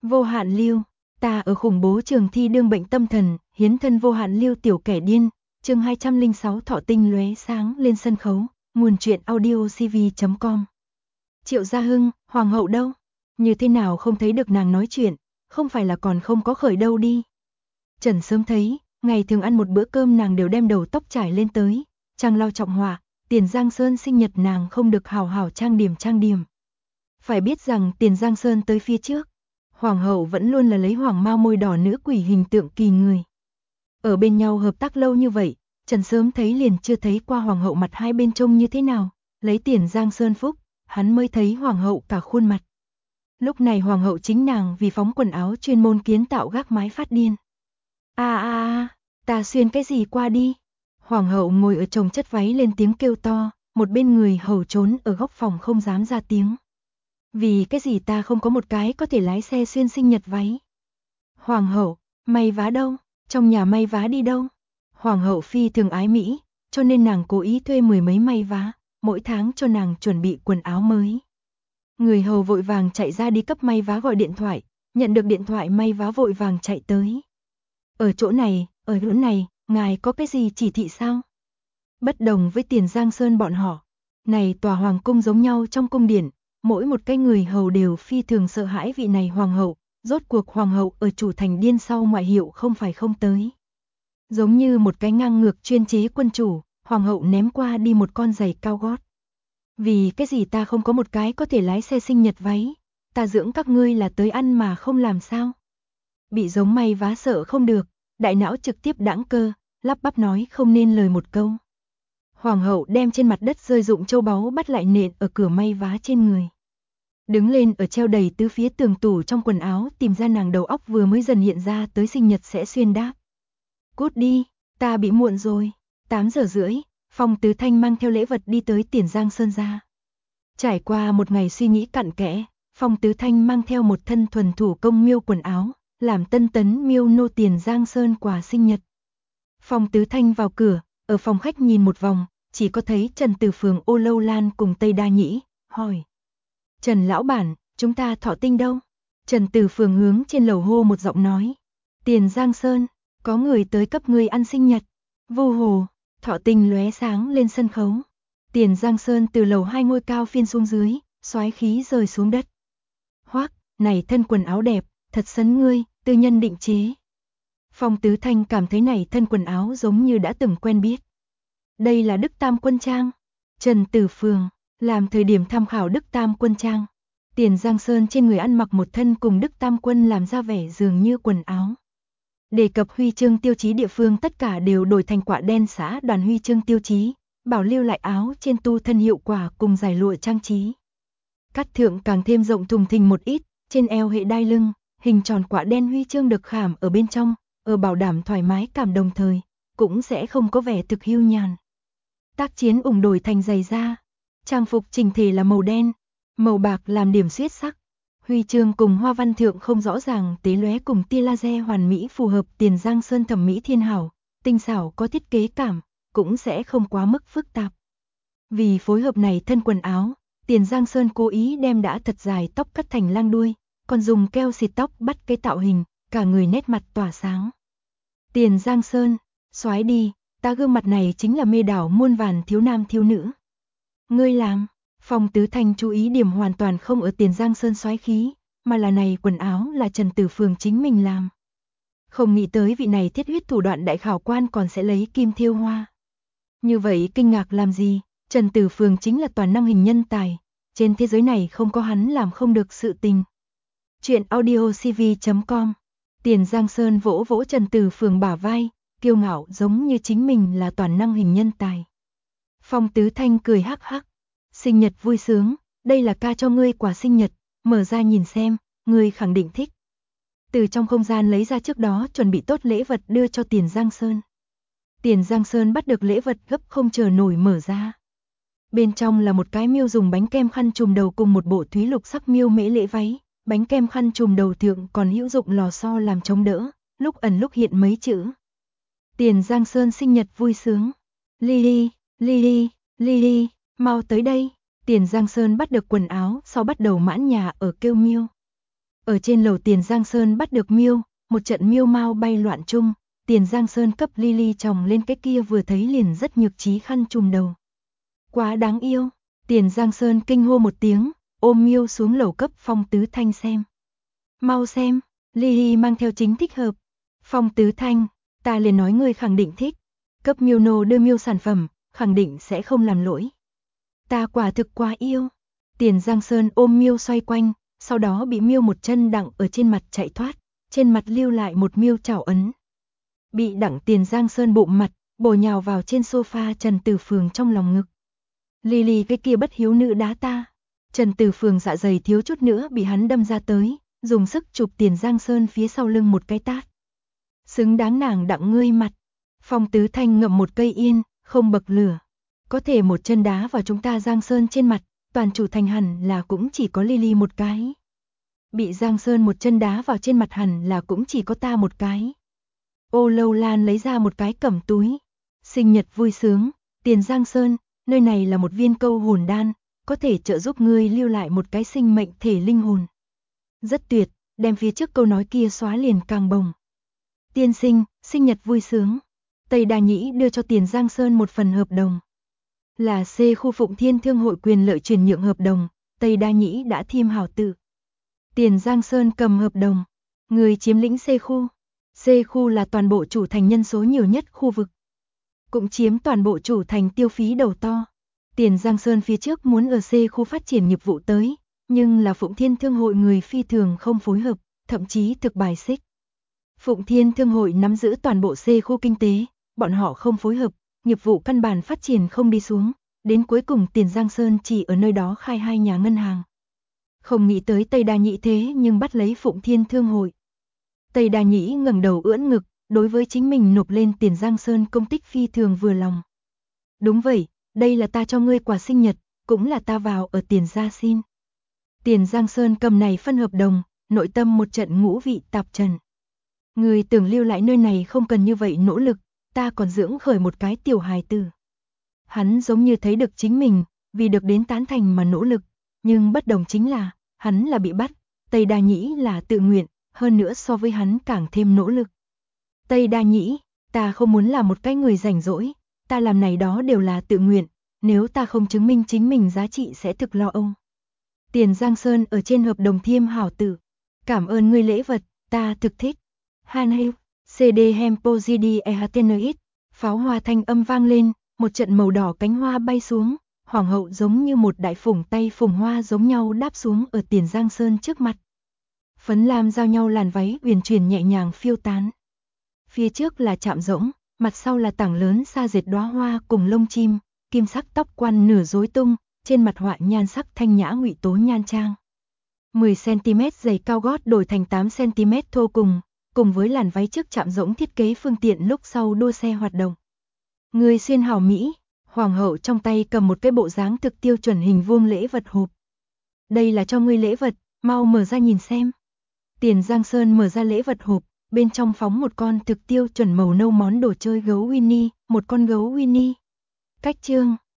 Vô hạn lưu, ta ở khủng bố trường thi đương bệnh tâm thần, hiến thân vô hạn lưu tiểu kẻ điên, chương 206 thọ tinh lóe sáng lên sân khấu, nguồn truyện audiocv.com. Triệu Gia Hưng, hoàng hậu đâu? Như thế nào không thấy được nàng nói chuyện, không phải là còn không có khởi đâu đi. Trần sớm thấy, ngày thường ăn một bữa cơm nàng đều đem đầu tóc trải lên tới, trang lau trọng họa, Tiền Giang Sơn sinh nhật nàng không được hào hào trang điểm. Phải biết rằng Tiền Giang Sơn tới phía trước, hoàng hậu vẫn luôn là lấy hoàng mao môi đỏ nữ quỷ hình tượng kỳ người. Ở bên nhau hợp tác lâu như vậy, Trần sớm thấy liền chưa thấy qua hoàng hậu mặt hai bên trông như thế nào, lấy Tiền Giang Sơn phúc, hắn mới thấy hoàng hậu cả khuôn mặt. Lúc này hoàng hậu chính nàng vì phóng quần áo chuyên môn kiến tạo gác mái phát điên. Ta xuyên cái gì qua đi? Hoàng hậu ngồi ở chồng chất váy lên tiếng kêu to, một bên người hầu trốn ở góc phòng không dám ra tiếng. Vì cái gì ta không có một cái có thể lái xe xuyên sinh nhật váy? Hoàng hậu, may vá đâu? Trong nhà may vá đi đâu? Hoàng hậu phi thường ái Mỹ, cho nên nàng cố ý thuê mười mấy may vá, mỗi tháng cho nàng chuẩn bị quần áo mới. Người hầu vội vàng chạy ra đi cấp may vá gọi điện thoại, nhận được điện thoại may vá vội vàng chạy tới. Ở chỗ này, ngài có cái gì chỉ thị sao? Bất đồng với Tiền Giang Sơn bọn họ, này tòa hoàng cung giống nhau trong cung điện, mỗi một cái người hầu đều phi thường sợ hãi vị này hoàng hậu, rốt cuộc hoàng hậu ở chủ thành điên sau ngoại hiệu không phải không tới. Giống như một cái ngang ngược chuyên chế quân chủ, hoàng hậu ném qua đi một con giày cao gót. Vì cái gì ta không có một cái có thể lái xe sinh nhật váy, ta dưỡng các ngươi là tới ăn mà không làm sao? Bị giống may vá sợ không được, đại não trực tiếp đãng cơ, lắp bắp nói không nên lời một câu. Hoàng hậu đem trên mặt đất rơi dụng châu báu bắt lại nện ở cửa may vá trên người. Đứng lên ở treo đầy tứ phía tường tủ trong quần áo tìm ra nàng đầu óc vừa mới dần hiện ra tới sinh nhật sẽ xuyên đáp. Cút đi, ta bị muộn rồi. 8 giờ rưỡi, Phong Tứ Thanh mang theo lễ vật đi tới Tiền Giang Sơn ra. Trải qua một ngày suy nghĩ cặn kẽ, Phong Tứ Thanh mang theo một thân thuần thủ công miêu quần áo, làm tân tấn miêu nô Tiền Giang Sơn quà sinh nhật. Phong Tứ Thanh vào cửa, ở phòng khách nhìn một vòng, chỉ có thấy Trần Từ Phường Ô Lâu Lan cùng Tây Đa Nhĩ, hỏi. Trần lão bản, chúng ta thọ tinh đâu? Trần Từ Phường hướng trên lầu hô một giọng nói. Tiền Giang Sơn, có người tới cấp người ăn sinh nhật. Vô hồ, thọ tinh lóe sáng lên sân khấu. Tiền Giang Sơn từ lầu 2 ngôi cao phiên xuống dưới, xoáy khí rơi xuống đất. Hoác, này thân quần áo đẹp, thật sấn ngươi, tư nhân định chế. Phong Tứ Thanh cảm thấy này thân quần áo giống như đã từng quen biết. Đây là Đức Tam Quân Trang. Trần Tử Phường, làm thời điểm tham khảo Đức Tam Quân Trang. Tiền Giang Sơn trên người ăn mặc một thân cùng Đức Tam Quân làm ra vẻ dường như quần áo. Đề cập huy chương tiêu chí địa phương tất cả đều đổi thành quả đen xã đoàn huy chương tiêu chí, bảo lưu lại áo trên tu thân hiệu quả cùng giải lụa trang trí. Cắt thượng càng thêm rộng thùng thình một ít, trên eo hệ đai lưng, hình tròn quả đen huy chương được khảm ở bên trong, ở bảo đảm thoải mái cảm đồng thời, cũng sẽ không có vẻ thực hưu nhàn. Tác chiến ủng đổi thành giày da, trang phục chỉnh thể là màu đen, màu bạc làm điểm xuyết sắc. Huy chương cùng hoa văn thượng không rõ ràng tế lóe cùng tia laser hoàn mỹ phù hợp Tiền Giang Sơn thẩm mỹ thiên hảo, tinh xảo có thiết kế cảm, cũng sẽ không quá mức phức tạp. Vì phối hợp này thân quần áo, Tiền Giang Sơn cố ý đem đã thật dài tóc cắt thành lang đuôi, còn dùng keo xịt tóc bắt cái tạo hình, cả người nét mặt tỏa sáng. Tiền Giang Sơn, soái đi, ta gương mặt này chính là mê đảo muôn vàn thiếu nam thiếu nữ. Ngươi làm, Phong Tứ Thanh chú ý điểm hoàn toàn không ở Tiền Giang Sơn soái khí, mà là này quần áo là Trần Tử Phường chính mình làm. Không nghĩ tới vị này thiết huyết thủ đoạn đại khảo quan còn sẽ lấy kim thêu hoa. Như vậy kinh ngạc làm gì, Trần Tử Phường chính là toàn năng hình nhân tài, trên thế giới này không có hắn làm không được sự tình. Chuyện audiocv.com. Tiền Giang Sơn vỗ vỗ Trần Tử Phường bả vai, kiêu ngạo giống như chính mình là toàn năng hình nhân tài. Phong Tứ Thanh cười hắc hắc. Sinh nhật vui sướng, đây là ca cho ngươi quà sinh nhật, mở ra nhìn xem, ngươi khẳng định thích. Từ trong không gian lấy ra trước đó chuẩn bị tốt lễ vật đưa cho Tiền Giang Sơn. Tiền Giang Sơn bắt được lễ vật gấp không chờ nổi mở ra. Bên trong là một cái miêu dùng bánh kem khăn trùm đầu cùng một bộ thúy lục sắc miêu mễ lễ váy, bánh kem khăn trùm đầu thượng còn hữu dụng lò xo làm chống đỡ, lúc ẩn lúc hiện mấy chữ. Tiền Giang Sơn sinh nhật vui sướng. Lily, mau tới đây. Tiền Giang Sơn bắt được quần áo, sau bắt đầu mãn nhà ở kêu miêu. Ở trên lầu Tiền Giang Sơn bắt được miêu, một trận miêu mao bay loạn chung, Tiền Giang Sơn cấp Lily chồng lên cái kia vừa thấy liền rất nhược trí khăn trùm đầu. Quá đáng yêu, Tiền Giang Sơn kinh hô một tiếng, ôm miêu xuống lầu cấp Phong Tứ Thanh xem. Mau xem, Lily mang theo chính thích hợp. Phong Tứ Thanh, ta liền nói ngươi khẳng định thích. Cấp miêu nô đưa miêu sản phẩm, khẳng định sẽ không làm lỗi. Ta quả thực quá yêu. Tiền Giang Sơn ôm miêu xoay quanh, sau đó bị miêu một chân đặng ở trên mặt chạy thoát, trên mặt lưu lại một miêu chảo ấn. Bị đặng Tiền Giang Sơn bụng mặt, bổ nhào vào trên sofa Trần Tử Phường trong lòng ngực. Lily cái kia bất hiếu nữ đá ta. Trần Tử Phường dạ dày thiếu chút nữa bị hắn đâm ra tới, dùng sức chụp Tiền Giang Sơn phía sau lưng một cái tát. Xứng đáng nàng đặng ngươi mặt. Phong Tứ Thanh ngậm một cây yên, không bậc lửa. Có thể một chân đá vào chúng ta Giang Sơn trên mặt, toàn chủ thành hẳn là cũng chỉ có Lily một cái. Bị Giang Sơn một chân đá vào trên mặt hẳn là cũng chỉ có ta một cái. Ô Lâu Lan lấy ra một cái cẩm túi. Sinh nhật vui sướng, Tiền Giang Sơn, nơi này là một viên câu hồn đan, có thể trợ giúp ngươi lưu lại một cái sinh mệnh thể linh hồn. Rất tuyệt, đem phía trước câu nói kia xóa liền càng bồng. Tiên sinh, sinh nhật vui sướng. Tây Đa Nhĩ đưa cho Tiền Giang Sơn một phần hợp đồng. Là C khu Phụng Thiên Thương hội quyền lợi chuyển nhượng hợp đồng, Tây Đa Nhĩ đã thiêm hảo tự. Tiền Giang Sơn cầm hợp đồng, người chiếm lĩnh C khu. C khu là toàn bộ chủ thành nhân số nhiều nhất khu vực. Cũng chiếm toàn bộ chủ thành tiêu phí đầu to. Tiền Giang Sơn phía trước muốn ở C khu phát triển nghiệp vụ tới, nhưng là Phụng Thiên Thương hội người phi thường không phối hợp, thậm chí thực bài xích. Phụng Thiên Thương hội nắm giữ toàn bộ C khu kinh tế, bọn họ không phối hợp, nghiệp vụ căn bản phát triển không đi xuống, đến cuối cùng Tiền Giang Sơn chỉ ở nơi đó khai 2 nhà ngân hàng. Không nghĩ tới Tây Đa Nhĩ thế nhưng bắt lấy Phụng Thiên Thương hội. Tây Đa Nhĩ ngẩng đầu ưỡn ngực, đối với chính mình nộp lên Tiền Giang Sơn công tích phi thường vừa lòng. Đúng vậy, đây là ta cho ngươi quà sinh nhật, cũng là ta vào ở Tiền gia xin. Tiền Giang Sơn cầm này phân hợp đồng, nội tâm một trận ngũ vị tạp trần. Người tưởng lưu lại nơi này không cần như vậy nỗ lực, ta còn dưỡng khởi một cái tiểu hài tử. Hắn giống như thấy được chính mình, vì được đến tán thành mà nỗ lực, nhưng bất đồng chính là, hắn là bị bắt, Tây Đa Nhĩ là tự nguyện, hơn nữa so với hắn càng thêm nỗ lực. Tây Đa Nhĩ, ta không muốn là một cái người rảnh rỗi, ta làm này đó đều là tự nguyện, nếu ta không chứng minh chính mình giá trị sẽ thực lo âu. Tiền Giang Sơn ở trên hợp đồng thiêm hảo tử. Cảm ơn ngươi lễ vật, ta thực thích. Hanheu, CD Hempo GD EHTNX, pháo hoa thanh âm vang lên, một trận màu đỏ cánh hoa bay xuống, hoàng hậu giống như một đại phủng tay phùng hoa giống nhau đáp xuống ở Tiền Giang Sơn trước mặt. Phấn lam giao nhau làn váy uyển chuyển nhẹ nhàng phiêu tán. Phía trước là chạm rỗng, mặt sau là tảng lớn sa dệt đóa hoa cùng lông chim, kim sắc tóc quan nửa rối tung, trên mặt họa nhan sắc thanh nhã ngụy tố nhan trang. 10cm dày cao gót đổi thành 8cm thô cùng với làn váy trước chạm rỗng thiết kế phương tiện lúc sau đua xe hoạt động. Người xuyên hảo mỹ, hoàng hậu trong tay cầm một cái bộ dáng thực tiêu chuẩn hình vuông lễ vật hộp. Đây là cho ngươi lễ vật, mau mở ra nhìn xem. Tiền Giang Sơn mở ra lễ vật hộp, bên trong phóng một con thực tiêu chuẩn màu nâu món đồ chơi gấu Winnie, một con gấu Winnie. Cách chương